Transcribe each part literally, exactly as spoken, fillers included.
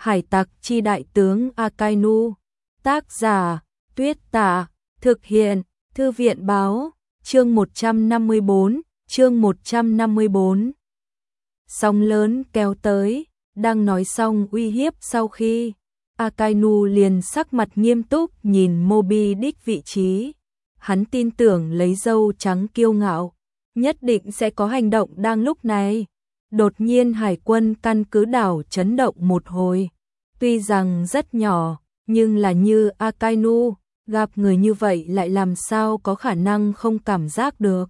Hải tặc chi đại tướng Akainu. Tác giả Tuyết Tả. Thực hiện Thư viện Báo. Chương một trăm năm mươi bốn. Chương một trăm năm mươi bốn. Sóng lớn kéo tới. Đang nói xong uy hiếp sau khi, Akainu liền sắc mặt nghiêm túc nhìn Moby Dick vị trí. Hắn tin tưởng lấy dâu trắng kiêu ngạo, nhất định sẽ có hành động. Đang lúc này, đột nhiên hải quân căn cứ đảo chấn động một hồi. Tuy rằng rất nhỏ, nhưng là như Akainu, gặp người như vậy lại làm sao có khả năng không cảm giác được.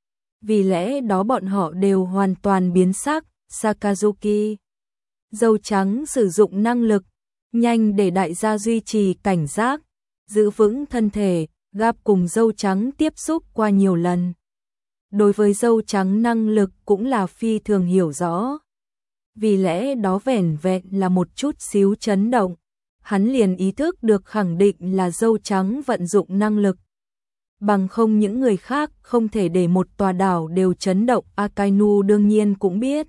Vì lẽ đó bọn họ đều hoàn toàn biến sắc. Sakazuki, dâu trắng sử dụng năng lực nhanh để đại gia duy trì cảnh giác, giữ vững thân thể. Gap cùng dâu trắng tiếp xúc qua nhiều lần, đối với dâu trắng năng lực cũng là phi thường hiểu rõ. Vì lẽ đó vẻn vẹn là một chút xíu chấn động, hắn liền ý thức được khẳng định là dâu trắng vận dụng năng lực. Bằng không những người khác không thể để một tòa đảo đều chấn động. Akainu đương nhiên cũng biết,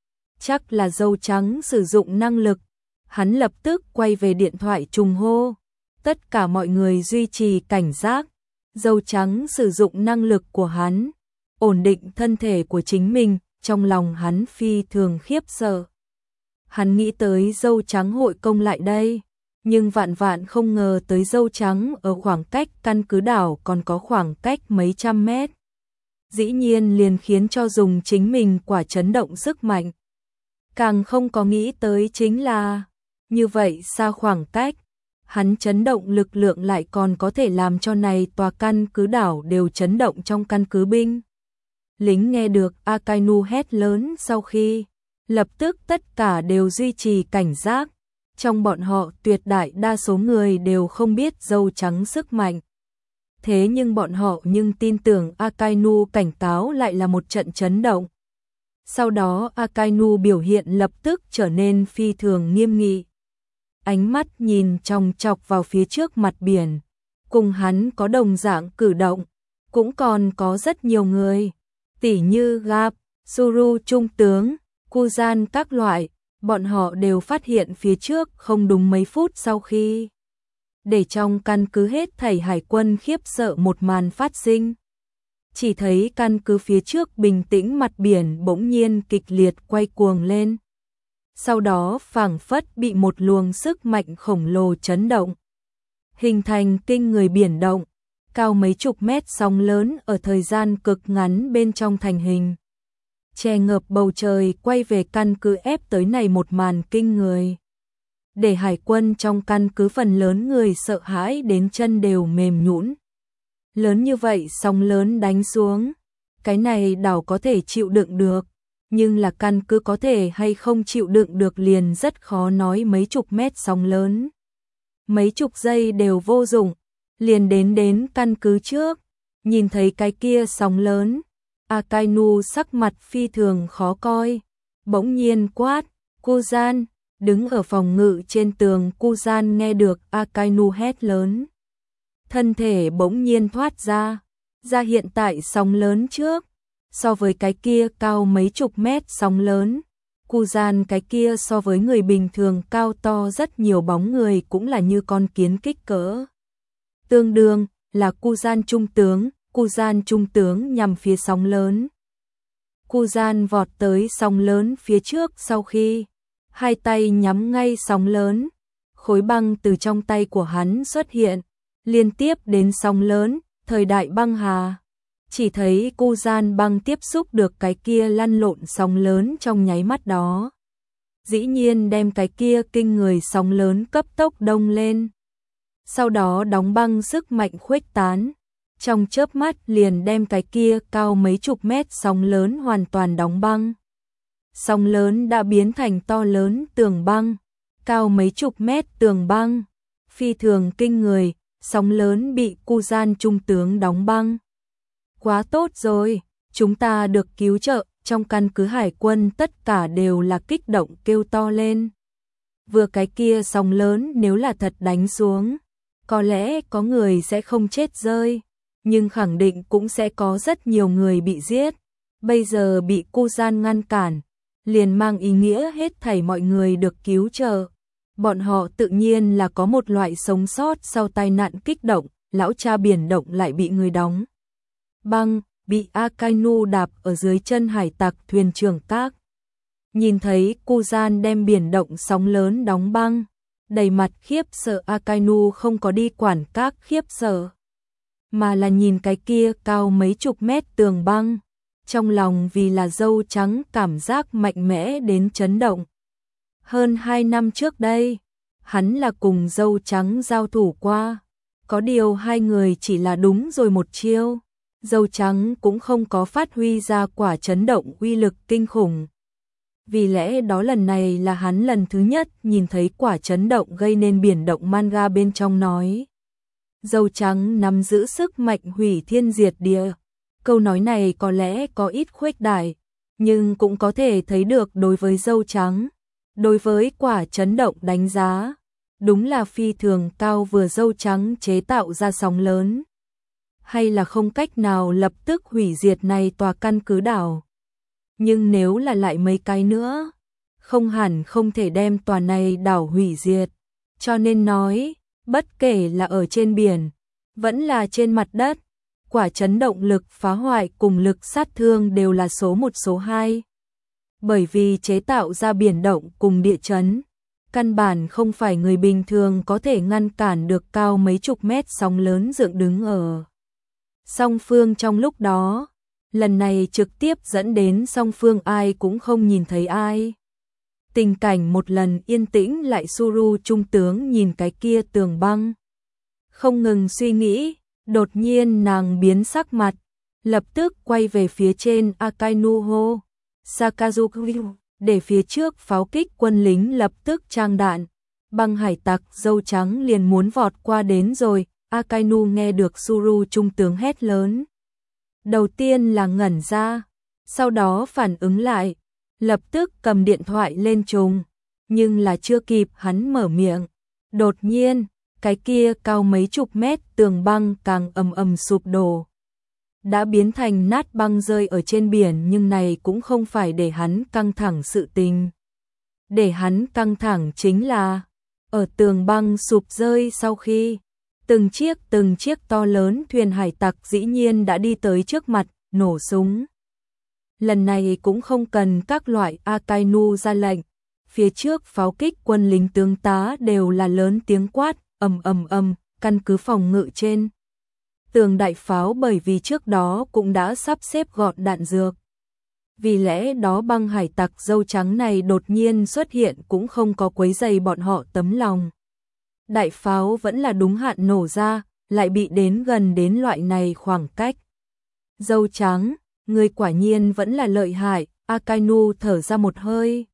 chắc là dâu trắng sử dụng năng lực. Hắn lập tức quay về điện thoại trùng hô. Tất cả mọi người duy trì cảnh giác. Dâu trắng sử dụng năng lực của hắn, ổn định thân thể của chính mình. Trong lòng hắn phi thường khiếp sợ. Hắn nghĩ tới dâu trắng hội công lại đây, nhưng vạn vạn không ngờ tới dâu trắng ở khoảng cách căn cứ đảo còn có khoảng cách mấy trăm mét. Dĩ nhiên liền khiến cho dùng chính mình quả chấn động sức mạnh. Càng không có nghĩ tới chính là, như vậy xa khoảng cách, hắn chấn động lực lượng lại còn có thể làm cho này tòa căn cứ đảo đều chấn động. Trong căn cứ binh lính nghe được Akainu hét lớn sau khi, lập tức tất cả đều duy trì cảnh giác. Trong bọn họ tuyệt đại đa số người đều không biết dâu trắng sức mạnh. Thế nhưng bọn họ nhưng tin tưởng Akainu cảnh cáo lại là một trận chấn động. Sau đó Akainu biểu hiện lập tức trở nên phi thường nghiêm nghị. Ánh mắt nhìn chòng chọc vào phía trước mặt biển. Cùng hắn có đồng dạng cử động, cũng còn có rất nhiều người. Tỉ như Gap, Suru trung tướng, Kuzan các loại, bọn họ đều phát hiện phía trước không đúng mấy phút sau khi. Để trong căn cứ hết thảy hải quân khiếp sợ một màn phát sinh. Chỉ thấy căn cứ phía trước bình tĩnh mặt biển bỗng nhiên kịch liệt quay cuồng lên. Sau đó phảng phất bị một luồng sức mạnh khổng lồ chấn động, hình thành kinh người biển động, cao mấy chục mét sóng lớn ở thời gian cực ngắn bên trong thành hình. Che ngập bầu trời quay về căn cứ ép tới này một màn kinh người. Để hải quân trong căn cứ phần lớn người sợ hãi đến chân đều mềm nhũn. Lớn như vậy sóng lớn đánh xuống, cái này đảo có thể chịu đựng được. Nhưng là căn cứ có thể hay không chịu đựng được liền rất khó nói. Mấy chục mét sóng lớn, mấy chục giây đều vô dụng, liền đến đến căn cứ trước, nhìn thấy cái kia sóng lớn. Akainu sắc mặt phi thường khó coi, bỗng nhiên quát, Kuzan, đứng ở phòng ngự trên tường. Kuzan nghe được Akainu hét lớn, thân thể bỗng nhiên thoát ra, ra hiện tại sóng lớn trước. So với cái kia cao mấy chục mét sóng lớn, Kuzan cái kia so với người bình thường cao to rất nhiều. Bóng người cũng là như con kiến kích cỡ tương đương, là Kuzan trung tướng. Kuzan trung tướng nhằm phía sóng lớn. Kuzan vọt tới sóng lớn phía trước sau khi, hai tay nhắm ngay sóng lớn. Khối băng từ trong tay của hắn xuất hiện, liên tiếp đến sóng lớn, thời đại băng hà. Chỉ thấy Kuzan băng tiếp xúc được cái kia lăn lộn sóng lớn trong nháy mắt đó. Dĩ nhiên đem cái kia kinh người sóng lớn cấp tốc đông lên. Sau đó đóng băng sức mạnh khuếch tán. Trong chớp mắt liền đem cái kia cao mấy chục mét sóng lớn hoàn toàn đóng băng. Sóng lớn đã biến thành to lớn tường băng, cao mấy chục mét tường băng. Phi thường kinh người, sóng lớn bị Kuzan trung tướng đóng băng. Quá tốt rồi, chúng ta được cứu trợ. Trong căn cứ hải quân tất cả đều là kích động kêu to lên. Vừa cái kia sóng lớn nếu là thật đánh xuống, có lẽ có người sẽ không chết rơi, nhưng khẳng định cũng sẽ có rất nhiều người bị giết. Bây giờ bị Kuzan ngăn cản, liền mang ý nghĩa hết thảy mọi người được cứu trợ. Bọn họ tự nhiên là có một loại sống sót sau tai nạn kích động, lão cha biển động lại bị người đóng băng, bị Akainu đạp ở dưới chân hải tặc thuyền trưởng các. Nhìn thấy Kuzan đem biển động sóng lớn đóng băng, đầy mặt khiếp sợ, Akainu không có đi quản các khiếp sợ, mà là nhìn cái kia cao mấy chục mét tường băng, trong lòng vì là dâu trắng cảm giác mạnh mẽ đến chấn động. Hơn hai năm trước đây, hắn là cùng dâu trắng giao thủ qua, có điều hai người chỉ là đúng rồi một chiêu, dâu trắng cũng không có phát huy ra quả chấn động uy lực kinh khủng. Vì lẽ đó lần này là hắn lần thứ nhất nhìn thấy quả chấn động gây nên biển động manga bên trong nói. Dâu trắng nắm giữ sức mạnh hủy thiên diệt địa. Câu nói này có lẽ có ít khuếch đại, nhưng cũng có thể thấy được đối với dâu trắng. Đối với quả chấn động đánh giá, đúng là phi thường cao, vừa dâu trắng chế tạo ra sóng lớn. Hay là không cách nào lập tức hủy diệt này tòa căn cứ đảo. Nhưng nếu là lại mấy cái nữa, không hẳn không thể đem tòa này đảo hủy diệt. Cho nên nói, bất kể là ở trên biển, vẫn là trên mặt đất, quả chấn động lực phá hoại cùng lực sát thương đều là số một số hai. Bởi vì chế tạo ra biển động cùng địa chấn, căn bản không phải người bình thường có thể ngăn cản được, cao mấy chục mét sóng lớn dựng đứng ở song phương trong lúc đó. Lần này trực tiếp dẫn đến song phương ai cũng không nhìn thấy ai. Tình cảnh một lần yên tĩnh lại, Suru trung tướng nhìn cái kia tường băng, không ngừng suy nghĩ, đột nhiên nàng biến sắc mặt, lập tức quay về phía trên Akainu hô, Sakazuki, để phía trước pháo kích quân lính lập tức trang đạn, băng hải tặc dâu trắng liền muốn vọt qua đến rồi. Akainu nghe được Suru trung tướng hét lớn, đầu tiên là ngẩn ra, sau đó phản ứng lại, lập tức cầm điện thoại lên trùng, nhưng là chưa kịp hắn mở miệng, đột nhiên, cái kia cao mấy chục mét tường băng càng ầm ầm sụp đổ, đã biến thành nát băng rơi ở trên biển. Nhưng này cũng không phải để hắn căng thẳng sự tình. Để hắn căng thẳng chính là, ở tường băng sụp rơi sau khi, từng chiếc từng chiếc to lớn thuyền hải tặc dĩ nhiên đã đi tới trước mặt, nổ súng. Lần này cũng không cần các loại Akainu ra lệnh, phía trước pháo kích quân lính tướng tá đều là lớn tiếng quát, ầm ầm ầm, căn cứ phòng ngự trên tường đại pháo bởi vì trước đó cũng đã sắp xếp gọn đạn dược. Vì lẽ đó băng hải tặc dâu trắng này đột nhiên xuất hiện cũng không có quấy rầy bọn họ tấm lòng. Đại pháo vẫn là đúng hạn nổ ra, lại bị đến gần đến loại này khoảng cách. Dâu trắng, người quả nhiên vẫn là lợi hại, Akainu thở ra một hơi.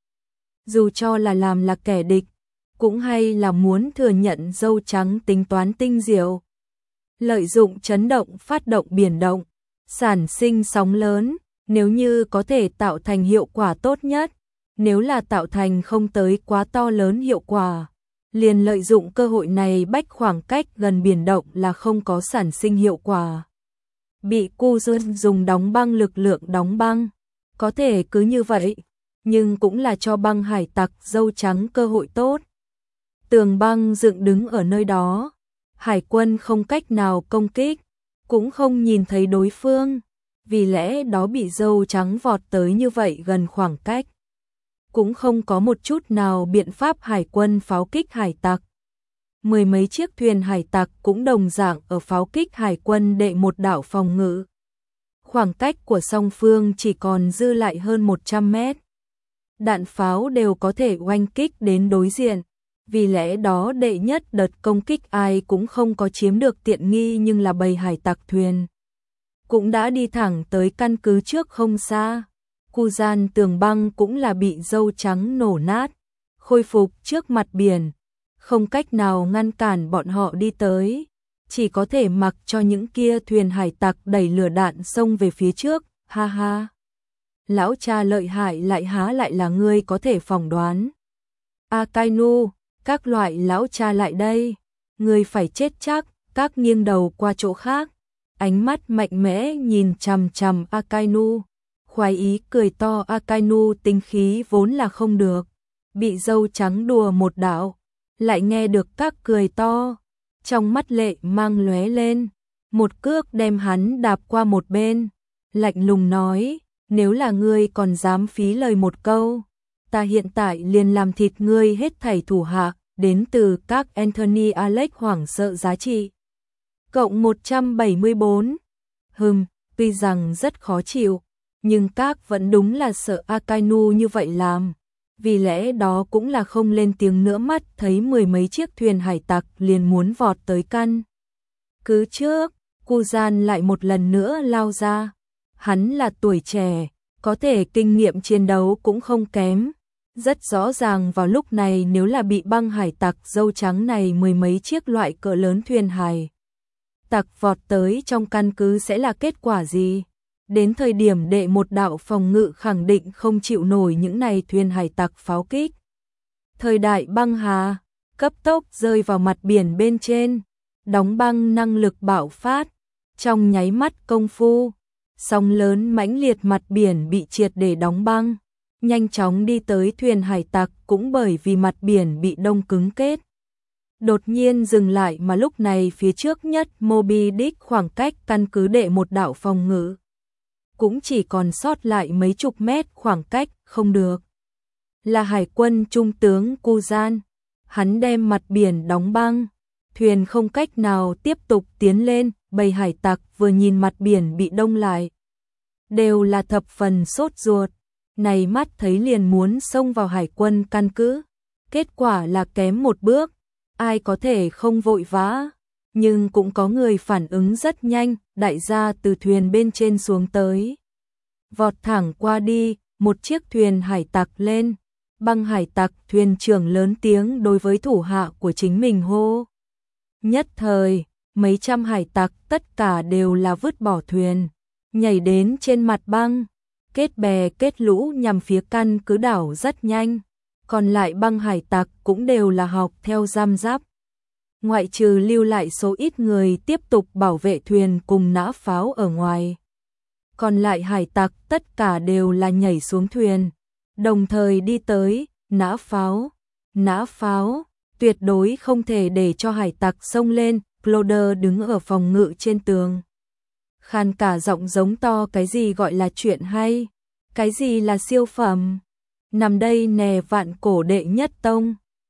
Dù cho là làm là kẻ địch, cũng hay là muốn thừa nhận dâu trắng tính toán tinh diệu. Lợi dụng chấn động phát động biển động, sản sinh sóng lớn, nếu như có thể tạo thành hiệu quả tốt nhất, nếu là tạo thành không tới quá to lớn hiệu quả, liền lợi dụng cơ hội này bách khoảng cách gần biển động là không có sản sinh hiệu quả. Bị Kuzan dùng đóng băng lực lượng đóng băng, có thể cứ như vậy, nhưng cũng là cho băng hải tặc dâu trắng cơ hội tốt. Tường băng dựng đứng ở nơi đó, hải quân không cách nào công kích, cũng không nhìn thấy đối phương, vì lẽ đó bị dâu trắng vọt tới như vậy gần khoảng cách. Cũng không có một chút nào biện pháp hải quân pháo kích hải tặc. Mười mấy chiếc thuyền hải tặc cũng đồng dạng ở pháo kích hải quân đệ một đảo phòng ngự. Khoảng cách của song phương chỉ còn dư lại hơn một trăm mét. Đạn pháo đều có thể oanh kích đến đối diện. Vì lẽ đó đệ nhất đợt công kích ai cũng không có chiếm được tiện nghi, nhưng là bầy hải tặc thuyền cũng đã đi thẳng tới căn cứ trước không xa. Kuzan tường băng cũng là bị dâu trắng nổ nát, khôi phục trước mặt biển, không cách nào ngăn cản bọn họ đi tới, chỉ có thể mặc cho những kia thuyền hải tặc đẩy lửa đạn xông về phía trước, ha ha. Lão cha lợi hại lại há lại là ngươi có thể phỏng đoán. Akainu, các loại lão cha lại đây, ngươi phải chết chắc, các nghiêng đầu qua chỗ khác, ánh mắt mạnh mẽ nhìn chằm chằm Akainu. Khoái ý cười to, Akainu tinh khí vốn là không được, bị dâu trắng đùa một đảo, lại nghe được các cười to, trong mắt lệ mang lóe lên, một cước đem hắn đạp qua một bên, lạnh lùng nói, nếu là ngươi còn dám phí lời một câu, ta hiện tại liền làm thịt ngươi hết thảy thủ hạ, đến từ các Anthony Alex hoảng sợ giá trị. Cộng một trăm bảy mươi bốn. Hừm, tuy rằng rất khó chịu, nhưng các vẫn đúng là sợ Akainu như vậy làm. Vì lẽ đó cũng là không lên tiếng nữa, mắt thấy mười mấy chiếc thuyền hải tặc liền muốn vọt tới căn. Cứ trước, Kuzan lại một lần nữa lao ra. Hắn là tuổi trẻ, có thể kinh nghiệm chiến đấu cũng không kém. Rất rõ ràng vào lúc này nếu là bị băng hải tặc dâu trắng này mười mấy chiếc loại cỡ lớn thuyền hải tặc vọt tới trong căn cứ sẽ là kết quả gì. Đến thời điểm đệ một đạo phòng ngự khẳng định không chịu nổi những này thuyền hải tặc pháo kích. Thời đại băng hà, cấp tốc rơi vào mặt biển bên trên, đóng băng năng lực bạo phát, trong nháy mắt công phu, sóng lớn mãnh liệt mặt biển bị triệt để đóng băng, nhanh chóng đi tới thuyền hải tặc cũng bởi vì mặt biển bị đông cứng kết. Đột nhiên dừng lại mà lúc này phía trước nhất Moby Dick khoảng cách căn cứ đệ một đạo phòng ngự cũng chỉ còn sót lại mấy chục mét khoảng cách, không được. Là hải quân trung tướng Kuzan, hắn đem mặt biển đóng băng, thuyền không cách nào tiếp tục tiến lên, bầy hải tặc vừa nhìn mặt biển bị đông lại, đều là thập phần sốt ruột, này mắt thấy liền muốn xông vào hải quân căn cứ, kết quả là kém một bước, ai có thể không vội vã. Nhưng cũng có người phản ứng rất nhanh, đại gia từ thuyền bên trên xuống tới. Vọt thẳng qua đi, một chiếc thuyền hải tặc lên, băng hải tặc thuyền trưởng lớn tiếng đối với thủ hạ của chính mình hô. Nhất thời, mấy trăm hải tặc tất cả đều là vứt bỏ thuyền, nhảy đến trên mặt băng, kết bè kết lũ nhằm phía căn cứ đảo rất nhanh, còn lại băng hải tặc cũng đều là học theo giam giáp. Ngoại trừ lưu lại số ít người tiếp tục bảo vệ thuyền cùng nã pháo ở ngoài. Còn lại hải tặc tất cả đều là nhảy xuống thuyền, đồng thời đi tới, nã pháo, nã pháo, tuyệt đối không thể để cho hải tặc xông lên. Cloder đứng ở phòng ngự trên tường, khan cả giọng giống to, cái gì gọi là chuyện hay, cái gì là siêu phẩm, nằm đây nè vạn cổ đệ nhất tông.